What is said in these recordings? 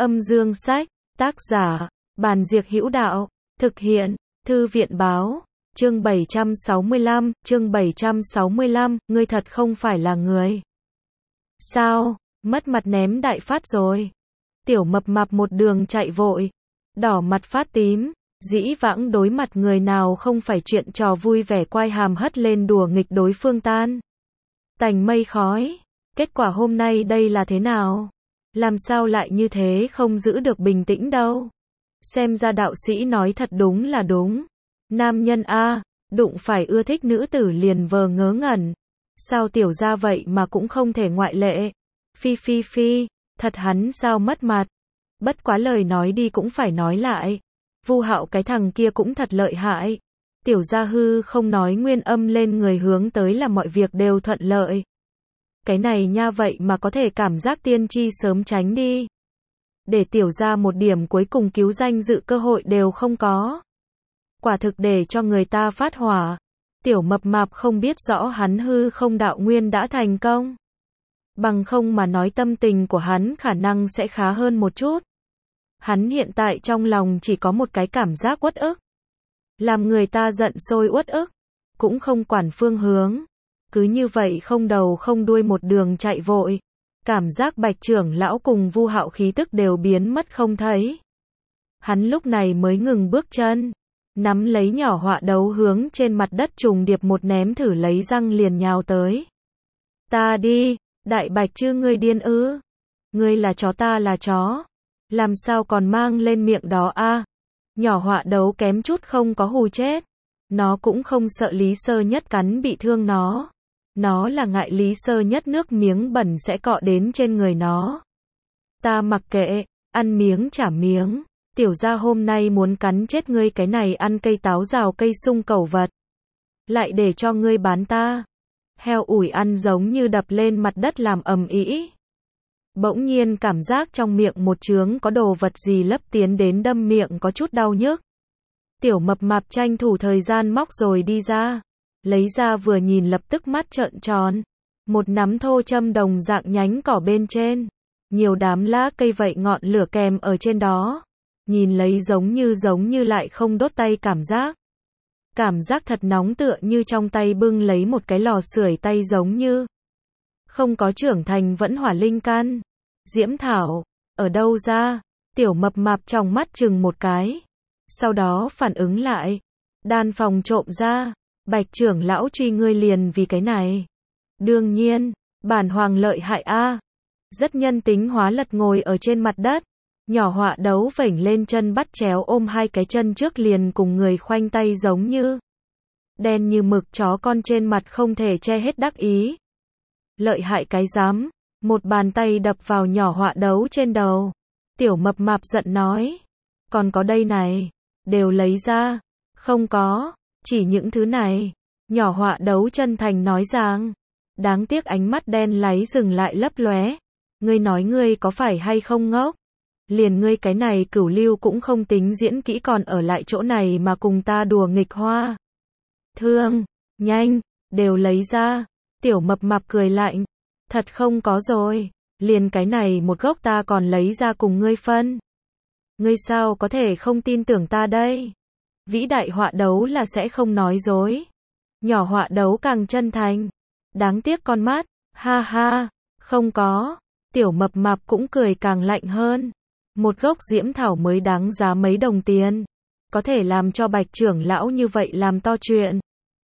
Âm dương sách, tác giả, Bàn Diệc Hữu Đạo, thực hiện, Thư viện báo, chương 765, ngươi thật không phải là người. Sao, mất mặt ném đại phát rồi. Tiểu mập mạp một đường chạy vội, đỏ mặt phát tím, dĩ vãng đối mặt người nào không phải chuyện trò vui vẻ quay hàm hất lên đùa nghịch đối phương tan tành mây khói. Kết quả hôm nay đây là thế nào? Làm sao lại như thế, không giữ được bình tĩnh đâu. Xem ra đạo sĩ nói thật đúng là đúng. Nam nhân a, đụng phải ưa thích nữ tử liền vờ ngớ ngẩn. Sao tiểu gia vậy mà cũng không thể ngoại lệ. Phi, thật hắn sao mất mặt. Bất quá lời nói đi cũng phải nói lại. Vu Hạo cái thằng kia cũng thật lợi hại. Tiểu gia hư không nói nguyên âm lên người hướng tới là mọi việc đều thuận lợi. Cái này nha, vậy mà có thể cảm giác tiên tri sớm tránh đi. Để tiểu gia một điểm cuối cùng cứu danh dự cơ hội đều không có. Quả thực để cho người ta phát hỏa. Tiểu mập mạp không biết rõ hắn hư không đạo nguyên đã thành công. Bằng không mà nói tâm tình của hắn khả năng sẽ khá hơn một chút. Hắn hiện tại trong lòng chỉ có một cái cảm giác uất ức. Làm người ta giận sôi uất ức. Cũng không quản phương hướng. Cứ như vậy không đầu không đuôi một đường chạy vội. Cảm giác Bạch trưởng lão cùng Vu Hạo khí tức đều biến mất không thấy. Hắn lúc này mới ngừng bước chân. Nắm lấy nhỏ họa đấu hướng trên mặt đất trùng điệp một ném thử lấy răng liền nhào tới. Ta đi, Đại Bạch chứ ngươi điên ư? Ngươi là chó ta là chó. Làm sao còn mang lên miệng đó a? Nhỏ họa đấu kém chút không có hù chết. Nó cũng không sợ Lý Sơ Nhất cắn bị thương nó. Nó là ngại Lý Sơ Nhất nước miếng bẩn sẽ cọ đến trên người nó. Ta mặc kệ, ăn miếng trả miếng. Tiểu gia hôm nay muốn cắn chết ngươi cái này ăn cây táo rào cây sung cẩu vật. Lại để cho ngươi bán ta. Heo ủi ăn giống như đập lên mặt đất làm ầm ĩ. Bỗng nhiên cảm giác trong miệng một chướng có đồ vật gì lấp tiến đến đâm miệng có chút đau nhức. Tiểu mập mạp tranh thủ thời gian móc rồi đi ra. Lấy ra vừa nhìn lập tức mắt trợn tròn. Một nắm thô châm đồng dạng nhánh cỏ bên trên. Nhiều đám lá cây vậy ngọn lửa kèm ở trên đó. Nhìn lấy giống như lại không đốt tay cảm giác. Cảm giác thật nóng tựa như trong tay bưng lấy một cái lò sưởi tay giống như. Không có trưởng thành vẫn hỏa linh căn. Diễm thảo, ở đâu ra? Tiểu mập mạp trong mắt chừng một cái. Sau đó phản ứng lại. Đan phòng trộm ra. Bạch trưởng lão truy ngươi liền vì cái này. Đương nhiên, bản hoàng lợi hại a. Rất nhân tính hóa lật ngồi ở trên mặt đất. Nhỏ họa đấu vểnh lên chân bắt chéo ôm hai cái chân trước liền cùng người khoanh tay giống như. Đen như mực chó con trên mặt không thể che hết đắc ý. Lợi hại cái dám. Một bàn tay đập vào nhỏ họa đấu trên đầu. Tiểu mập mạp giận nói. Còn có đây này. Đều lấy ra. Không có. Chỉ những thứ này. Nhỏ họa đấu chân thành nói rằng. Đáng tiếc ánh mắt đen láy dừng lại lấp lóe. Ngươi nói ngươi có phải hay không ngốc? Liền ngươi cái này cửu lưu cũng không tính diễn kỹ còn ở lại chỗ này mà cùng ta đùa nghịch hoa. Thương, nhanh, đều lấy ra. Tiểu mập mạp cười lạnh. Thật không có rồi. Liền cái này một gốc ta còn lấy ra cùng ngươi phân. Ngươi sao có thể không tin tưởng ta đây? Vĩ đại họa đấu là sẽ không nói dối. Nhỏ họa đấu càng chân thành. Đáng tiếc con mắt. Ha ha, không có. Tiểu mập mạp cũng cười càng lạnh hơn. Một gốc diễm thảo mới đáng giá mấy đồng tiền. Có thể làm cho Bạch trưởng lão như vậy làm to chuyện.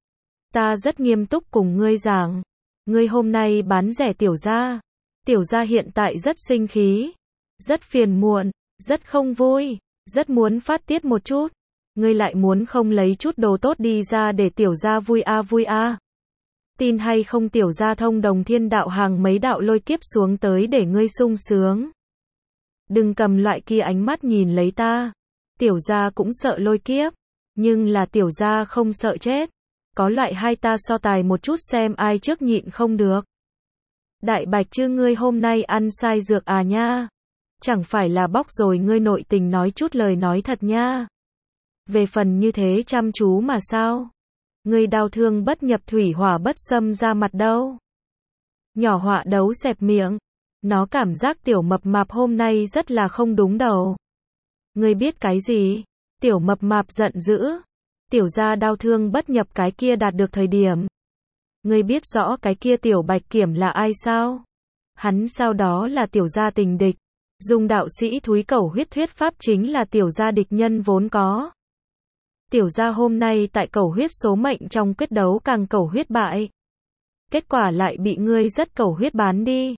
Ta rất nghiêm túc cùng ngươi giảng. Ngươi hôm nay bán rẻ tiểu gia. Tiểu gia hiện tại rất sinh khí. Rất phiền muộn. Rất không vui. Rất muốn phát tiết một chút. Ngươi lại muốn không lấy chút đồ tốt đi ra để tiểu gia vui a. Tin hay không tiểu gia thông đồng thiên đạo hàng mấy đạo lôi kiếp xuống tới để ngươi sung sướng. Đừng cầm loại kia ánh mắt nhìn lấy ta. Tiểu gia cũng sợ lôi kiếp. Nhưng là tiểu gia không sợ chết. Có loại hai ta so tài một chút xem ai trước nhịn không được. Đại Bạch chứ ngươi hôm nay ăn sai dược à nha. Chẳng phải là bóc rồi ngươi nội tình nói chút lời nói thật nha. Về phần như thế chăm chú mà sao? Ngươi đau thương bất nhập thủy hỏa bất xâm ra mặt đâu. Nhỏ họa đấu xẹp miệng. Nó cảm giác tiểu mập mạp hôm nay rất là không đúng đầu. Ngươi biết cái gì? Tiểu mập mạp giận dữ. Tiểu gia đau thương bất nhập cái kia đạt được thời điểm. Ngươi biết rõ cái kia tiểu bạch kiểm là ai sao? Hắn sau đó là tiểu gia tình địch. Dùng đạo sĩ thúi cẩu huyết thuyết pháp chính là tiểu gia địch nhân vốn có. Tiểu gia hôm nay tại cẩu huyết số mệnh trong quyết đấu càng cẩu huyết bại. Kết quả lại bị ngươi rất cẩu huyết bán đi.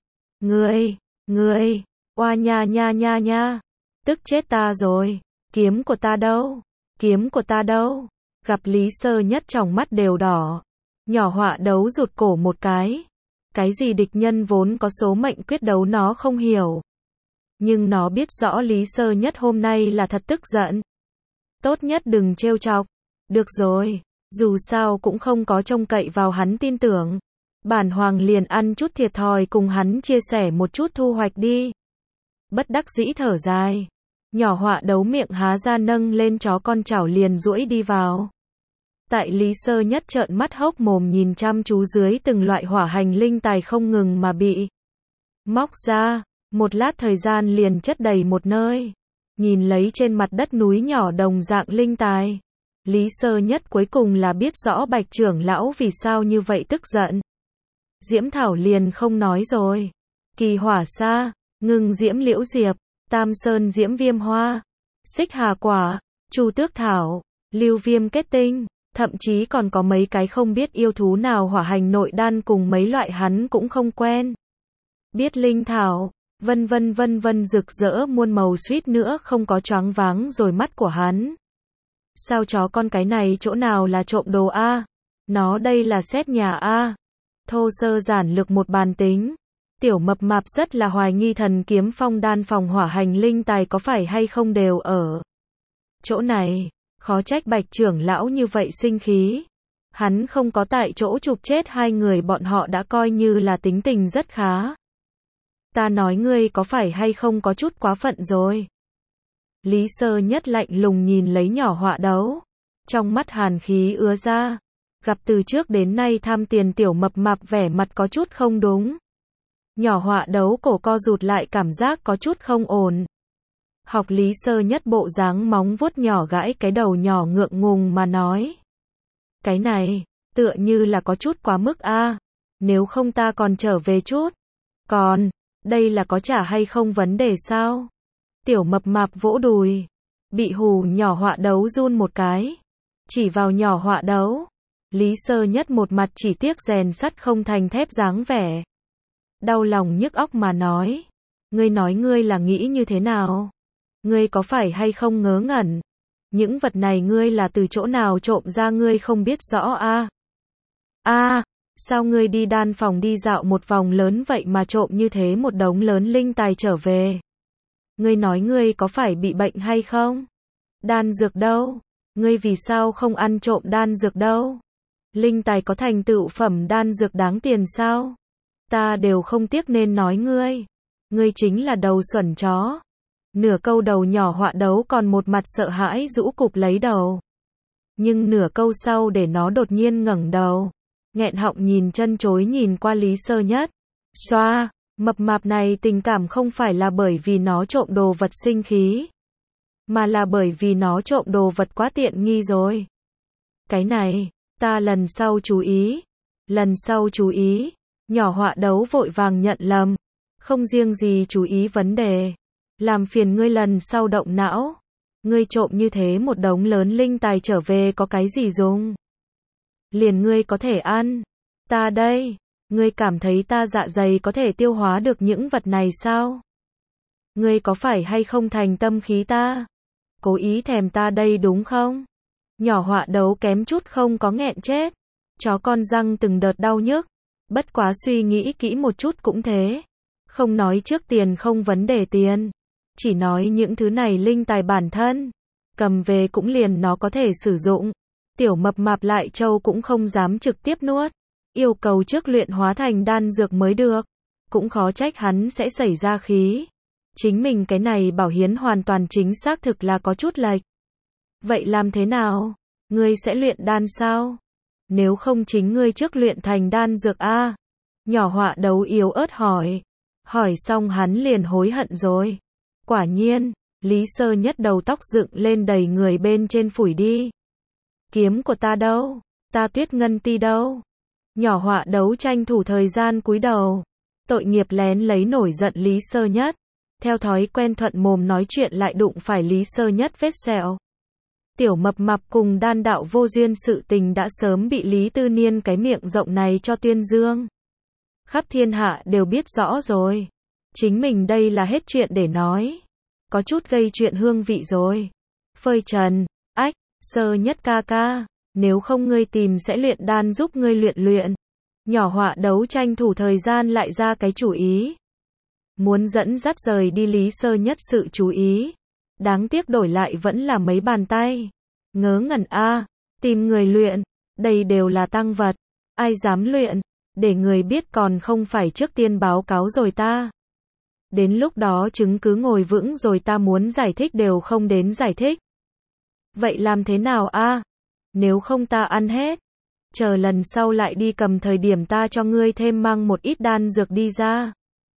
Ngươi, oa nha nha nha nha. Tức chết ta rồi. Kiếm của ta đâu? Kiếm của ta đâu? Gặp Lý Sơ Nhất trong mắt đều đỏ. Nhỏ họa đấu rụt cổ một cái. Cái gì địch nhân vốn có số mệnh quyết đấu nó không hiểu. Nhưng nó biết rõ Lý Sơ Nhất hôm nay là thật tức giận. Tốt nhất đừng trêu chọc. Được rồi, dù sao cũng không có trông cậy vào hắn tin tưởng. Bản hoàng liền ăn chút thiệt thòi cùng hắn chia sẻ một chút thu hoạch đi. Bất đắc dĩ thở dài. Nhỏ họa đấu miệng há ra nâng lên chó con chảo liền duỗi đi vào. Tại Lý Sơ Nhất trợn mắt hốc mồm nhìn chăm chú dưới từng loại hỏa hành linh tài không ngừng mà bị móc ra. Một lát thời gian liền chất đầy một nơi. Nhìn lấy trên mặt đất núi nhỏ đồng dạng linh tài. Lý Sơ Nhất cuối cùng là biết rõ Bạch trưởng lão vì sao như vậy tức giận. Diễm Thảo liền không nói rồi. Kỳ hỏa sa, ngưng diễm liễu diệp, tam sơn diễm viêm hoa, xích hà quả, chu tước thảo, lưu viêm kết tinh, thậm chí còn có mấy cái không biết yêu thú nào hỏa hành nội đan cùng mấy loại hắn cũng không quen. Biết linh thảo, vân vân rực rỡ muôn màu suýt nữa không có choáng váng rồi mắt của hắn. Sao chó con cái này chỗ nào là trộm đồ a? Nó đây là xét nhà a. Thô sơ giản lược một bàn tính. Tiểu mập mạp rất là hoài nghi Thần Kiếm Phong đan phòng hỏa hành linh tài có phải hay không đều ở chỗ này. Khó trách Bạch trưởng lão như vậy sinh khí. Hắn không có tại chỗ chụp chết hai người bọn họ đã coi như là tính tình rất khá. Ta nói ngươi có phải hay không có chút quá phận rồi. Lý Sơ Nhất lạnh lùng nhìn lấy nhỏ họa đấu. Trong mắt hàn khí ứa ra. Gặp từ trước đến nay tham tiền tiểu mập mạp vẻ mặt có chút không đúng. Nhỏ họa đấu cổ co rụt lại cảm giác có chút không ổn. Học Lý Sơ Nhất bộ dáng móng vuốt nhỏ gãi cái đầu nhỏ ngượng ngùng mà nói. Cái này, tựa như là có chút quá mức a. Nếu không ta còn trở về chút. Còn, đây là có trả hay không vấn đề sao? Tiểu mập mạp vỗ đùi. Bị hù nhỏ họa đấu run một cái. Chỉ vào nhỏ họa đấu. Lý Sơ Nhất một mặt chỉ tiếc rèn sắt không thành thép dáng vẻ. Đau lòng nhức óc mà nói. Ngươi nói ngươi là nghĩ như thế nào? Ngươi có phải hay không ngớ ngẩn? Những vật này ngươi là từ chỗ nào trộm ra ngươi không biết rõ a? Sao ngươi đi đan phòng đi dạo một vòng lớn vậy mà trộm như thế một đống lớn linh tài trở về? Ngươi nói ngươi có phải bị bệnh hay không? Đan dược đâu? Ngươi vì sao không ăn trộm đan dược đâu? Linh tài có thành tựu phẩm đan dược đáng tiền sao? Ta đều không tiếc nên nói ngươi. Ngươi chính là đầu xuẩn chó. Nửa câu đầu nhỏ họa đấu còn một mặt sợ hãi rũ cụp lấy đầu. Nhưng nửa câu sau để nó đột nhiên ngẩng đầu. Nghẹn họng nhìn chân chối nhìn qua Lý Sơ Nhất. Xoa, mập mạp này tình cảm không phải là bởi vì nó trộm đồ vật sinh khí. Mà là bởi vì nó trộm đồ vật quá tiện nghi rồi. Cái này, ta lần sau chú ý. Lần sau chú ý. Nhỏ họa đấu vội vàng nhận lầm. Không riêng gì chú ý vấn đề. Làm phiền ngươi lần sau động não. Ngươi trộm như thế một đống lớn linh tài trở về có cái gì dùng? Liền ngươi có thể ăn. Ta đây. Ngươi cảm thấy ta dạ dày có thể tiêu hóa được những vật này sao? Ngươi có phải hay không thành tâm khí ta? Cố ý thèm ta đây đúng không? Nhỏ họa đấu kém chút không có nghẹn chết. Chó con răng từng đợt đau nhức. Bất quá suy nghĩ kỹ một chút cũng thế. Không nói trước tiền không vấn đề tiền. Chỉ nói những thứ này linh tài bản thân. Cầm về cũng liền nó có thể sử dụng. Tiểu mập mạp lại châu cũng không dám trực tiếp nuốt. Yêu cầu trước luyện hóa thành đan dược mới được. Cũng khó trách hắn sẽ xảy ra khí. Chính mình cái này bảo hiến hoàn toàn chính xác thực là có chút lệch. Vậy làm thế nào? Ngươi sẽ luyện đan sao? Nếu không chính ngươi trước luyện thành đan dược a? Nhỏ họa đấu yếu ớt hỏi. Hỏi xong hắn liền hối hận rồi. Quả nhiên, Lý Sơ Nhất đầu tóc dựng lên đầy người bên trên phủi đi. Kiếm của ta đâu? Ta Tuyết Ngân Ti đâu? Nhỏ Họa Đấu tranh thủ thời gian cúi đầu. Tội nghiệp lén lấy nổi giận Lý Sơ Nhất. Theo thói quen thuận mồm nói chuyện lại đụng phải Lý Sơ Nhất vết sẹo. Tiểu Mập Mạp cùng Đan Đạo vô duyên sự tình đã sớm bị Lý Tư Niên cái miệng rộng này cho tuyên dương. Khắp thiên hạ đều biết rõ rồi. Chính mình đây là hết chuyện để nói. Có chút gây chuyện hương vị rồi. Phơi trần, ách, Sơ Nhất ca ca, nếu không ngươi tìm sẽ luyện đan giúp ngươi luyện. Nhỏ Họa Đấu tranh thủ thời gian lại ra cái chủ ý. Muốn dẫn dắt rời đi Lý Sơ Nhất sự chú ý. Đáng tiếc đổi lại vẫn là mấy bàn tay. Ngớ ngẩn a, tìm người luyện, đây đều là tang vật. Ai dám luyện, để người biết còn không phải trước tiên báo cáo rồi ta. Đến lúc đó chứng cứ ngồi vững rồi ta muốn giải thích đều không đến giải thích. Vậy làm thế nào a? Nếu không ta ăn hết. Chờ lần sau lại đi cầm thời điểm ta cho ngươi thêm mang một ít đan dược đi ra.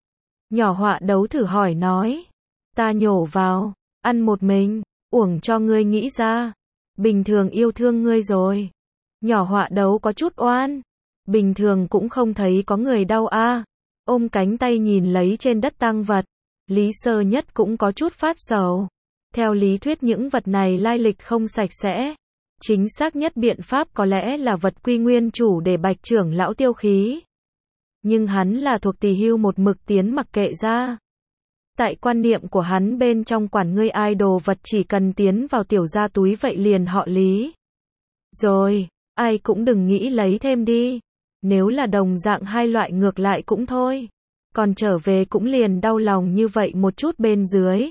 Nhỏ Họa Đấu thử hỏi nói. Ta nhổ vào, ăn một mình, uổng cho ngươi nghĩ ra. Bình thường yêu thương ngươi rồi. Nhỏ Họa Đấu có chút oan. Bình thường cũng không thấy có người đau a. Ôm cánh tay nhìn lấy trên đất tang vật. Lý Sơ Nhất cũng có chút phát sầu. Theo lý thuyết những vật này lai lịch không sạch sẽ. Chính xác nhất biện pháp có lẽ là vật quy nguyên chủ để Bạch trưởng lão tiêu khí. Nhưng hắn là thuộc tỳ hưu một mực tiến mặc kệ ra. Tại quan niệm của hắn bên trong quản ngươi ai đồ vật chỉ cần tiến vào tiểu gia túi vậy liền họ Lý. Rồi, ai cũng đừng nghĩ lấy thêm đi. Nếu là đồng dạng hai loại ngược lại cũng thôi. Còn trở về cũng liền đau lòng như vậy một chút bên dưới.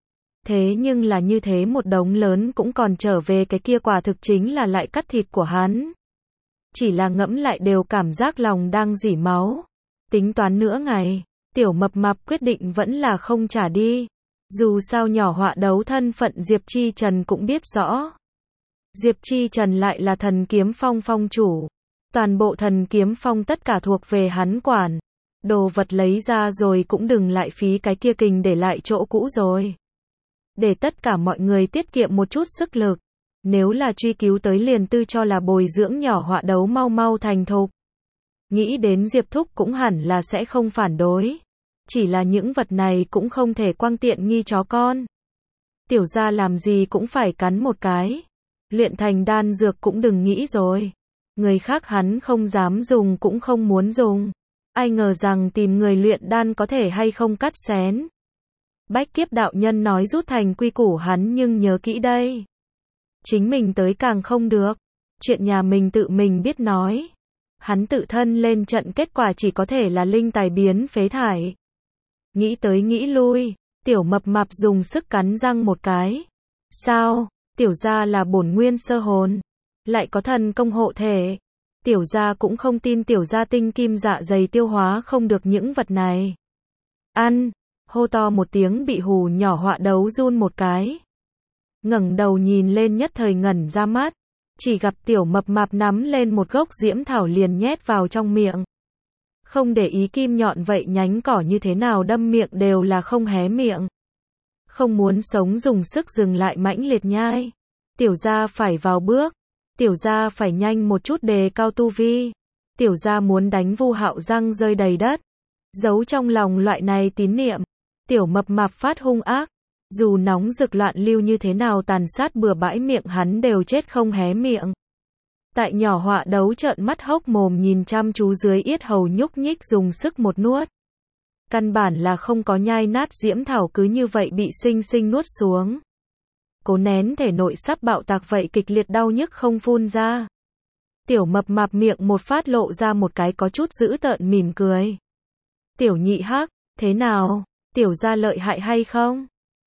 Thế nhưng là như thế một đống lớn cũng còn trở về cái kia quả thực chính là lại cắt thịt của hắn. Chỉ là ngẫm lại đều cảm giác lòng đang rỉ máu. Tính toán nửa ngày, Tiểu Mập Mạp quyết định vẫn là không trả đi. Dù sao Nhỏ Họa Đấu thân phận Diệp Chi Trần cũng biết rõ. Diệp Chi Trần lại là Thần Kiếm Phong phong chủ. Toàn bộ Thần Kiếm Phong tất cả thuộc về hắn quản. Đồ vật lấy ra rồi cũng đừng lại phí cái kia kình để lại chỗ cũ rồi. Để tất cả mọi người tiết kiệm một chút sức lực. Nếu là truy cứu tới liền tư cho là bồi dưỡng Nhỏ Họa Đấu mau mau thành thục. Nghĩ đến Diệp Thúc cũng hẳn là sẽ không phản đối. Chỉ là những vật này cũng không thể quang tiện nghi chó con. Tiểu gia làm gì cũng phải cắn một cái. Luyện thành đan dược cũng đừng nghĩ rồi. Người khác hắn không dám dùng cũng không muốn dùng. Ai ngờ rằng tìm người luyện đan có thể hay không cắt xén. Bách Kiếp đạo nhân nói rút thành quy củ hắn nhưng nhớ kỹ đây. Chính mình tới càng không được. Chuyện nhà mình tự mình biết nói. Hắn tự thân lên trận kết quả chỉ có thể là linh tài biến phế thải. Nghĩ tới nghĩ lui, Tiểu Mập Mạp dùng sức cắn răng một cái. Sao? Tiểu gia là bổn nguyên sơ hồn. Lại có thần công hộ thể. Tiểu gia cũng không tin tiểu gia tinh kim dạ dày tiêu hóa không được những vật này. Ăn! Hô to một tiếng bị hù Nhỏ Họa Đấu run một cái. Ngẩng đầu nhìn lên nhất thời ngẩn ra mắt. Chỉ gặp Tiểu Mập Mạp nắm lên một gốc diễm thảo liền nhét vào trong miệng. Không để ý kim nhọn vậy nhánh cỏ như thế nào đâm miệng đều là không hé miệng. Không muốn sống dùng sức dừng lại mãnh liệt nhai. Tiểu gia phải vào bước. Tiểu gia phải nhanh một chút đề cao tu vi. Tiểu gia muốn đánh Vu Hạo răng rơi đầy đất. Giấu trong lòng loại này tín niệm. Tiểu Mập Mạp phát hung ác. Dù nóng rực loạn lưu như thế nào tàn sát bừa bãi miệng hắn đều chết không hé miệng. Tại Nhỏ Họa Đấu trợn mắt hốc mồm nhìn chăm chú dưới yết hầu nhúc nhích dùng sức một nuốt. Căn bản là không có nhai nát diễm thảo cứ như vậy bị sinh sinh nuốt xuống. Cố nén thể nội sắp bạo tạc vậy kịch liệt đau nhức không phun ra. Tiểu Mập Mạp miệng một phát lộ ra một cái có chút dữ tợn mỉm cười. Tiểu Nhị Hắc, thế nào? Tiểu gia lợi hại hay không?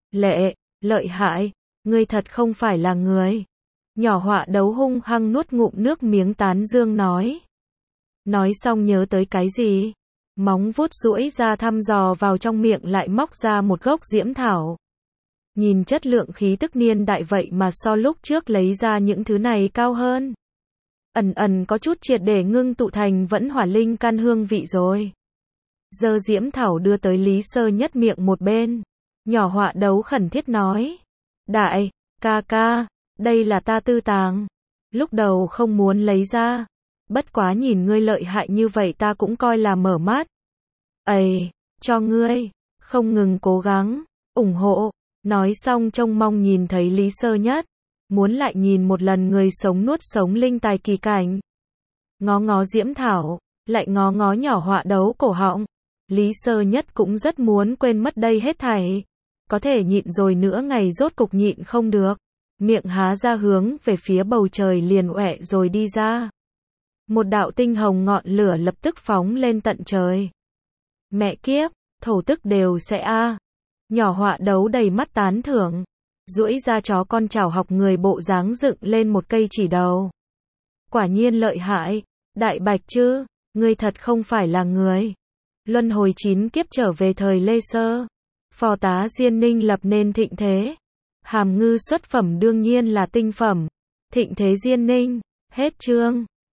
Lợi hại, ngươi thật không phải là người. Nhỏ Họa Đấu hung hăng nuốt ngụm nước miếng tán dương nói. Nói xong nhớ tới cái gì? Móng vuốt duỗi ra thăm dò vào trong miệng lại móc ra một gốc diễm thảo. Nhìn chất lượng khí tức niên đại vậy mà so lúc trước lấy ra những thứ này cao hơn. Ẩn có chút triệt để ngưng tụ thành vẫn hỏa linh căn hương vị rồi. giơ diễm thảo đưa tới Lý Sơ Nhất miệng một bên. Nhỏ Họa Đấu khẩn thiết nói. Đại, ca ca, đây là ta tư tàng. Lúc đầu không muốn lấy ra. Bất quá nhìn ngươi lợi hại như vậy ta cũng coi là mở mắt. Ây, cho ngươi, không ngừng cố gắng, ủng hộ. Nói xong trông mong nhìn thấy Lý Sơ Nhất. Muốn lại nhìn một lần người sống nuốt sống linh tài kỳ cảnh. Ngó ngó diễm thảo, lại ngó ngó Nhỏ Họa Đấu cổ họng. Lý Sơ Nhất cũng rất muốn quên mất đây hết thảy. Có thể nhịn rồi nữa ngày rốt cục nhịn không được. Miệng há ra hướng về phía bầu trời liền oẹ rồi đi ra. Một đạo tinh hồng ngọn lửa lập tức phóng lên tận trời. Mẹ kiếp, thổ tức đều sẽ a. Nhỏ Họa Đấu đầy mắt tán thưởng. Duỗi ra chó con chảo học người bộ dáng dựng lên một cây chỉ đầu. Quả nhiên lợi hại, Đại Bạch chứ, ngươi thật không phải là người. Luân hồi 9 kiếp trở về thời Lê Sơ. Phò tá Diên Ninh lập nên thịnh thế. Hàm ngư xuất phẩm đương nhiên là tinh phẩm. Thịnh thế Diên Ninh, hết chương.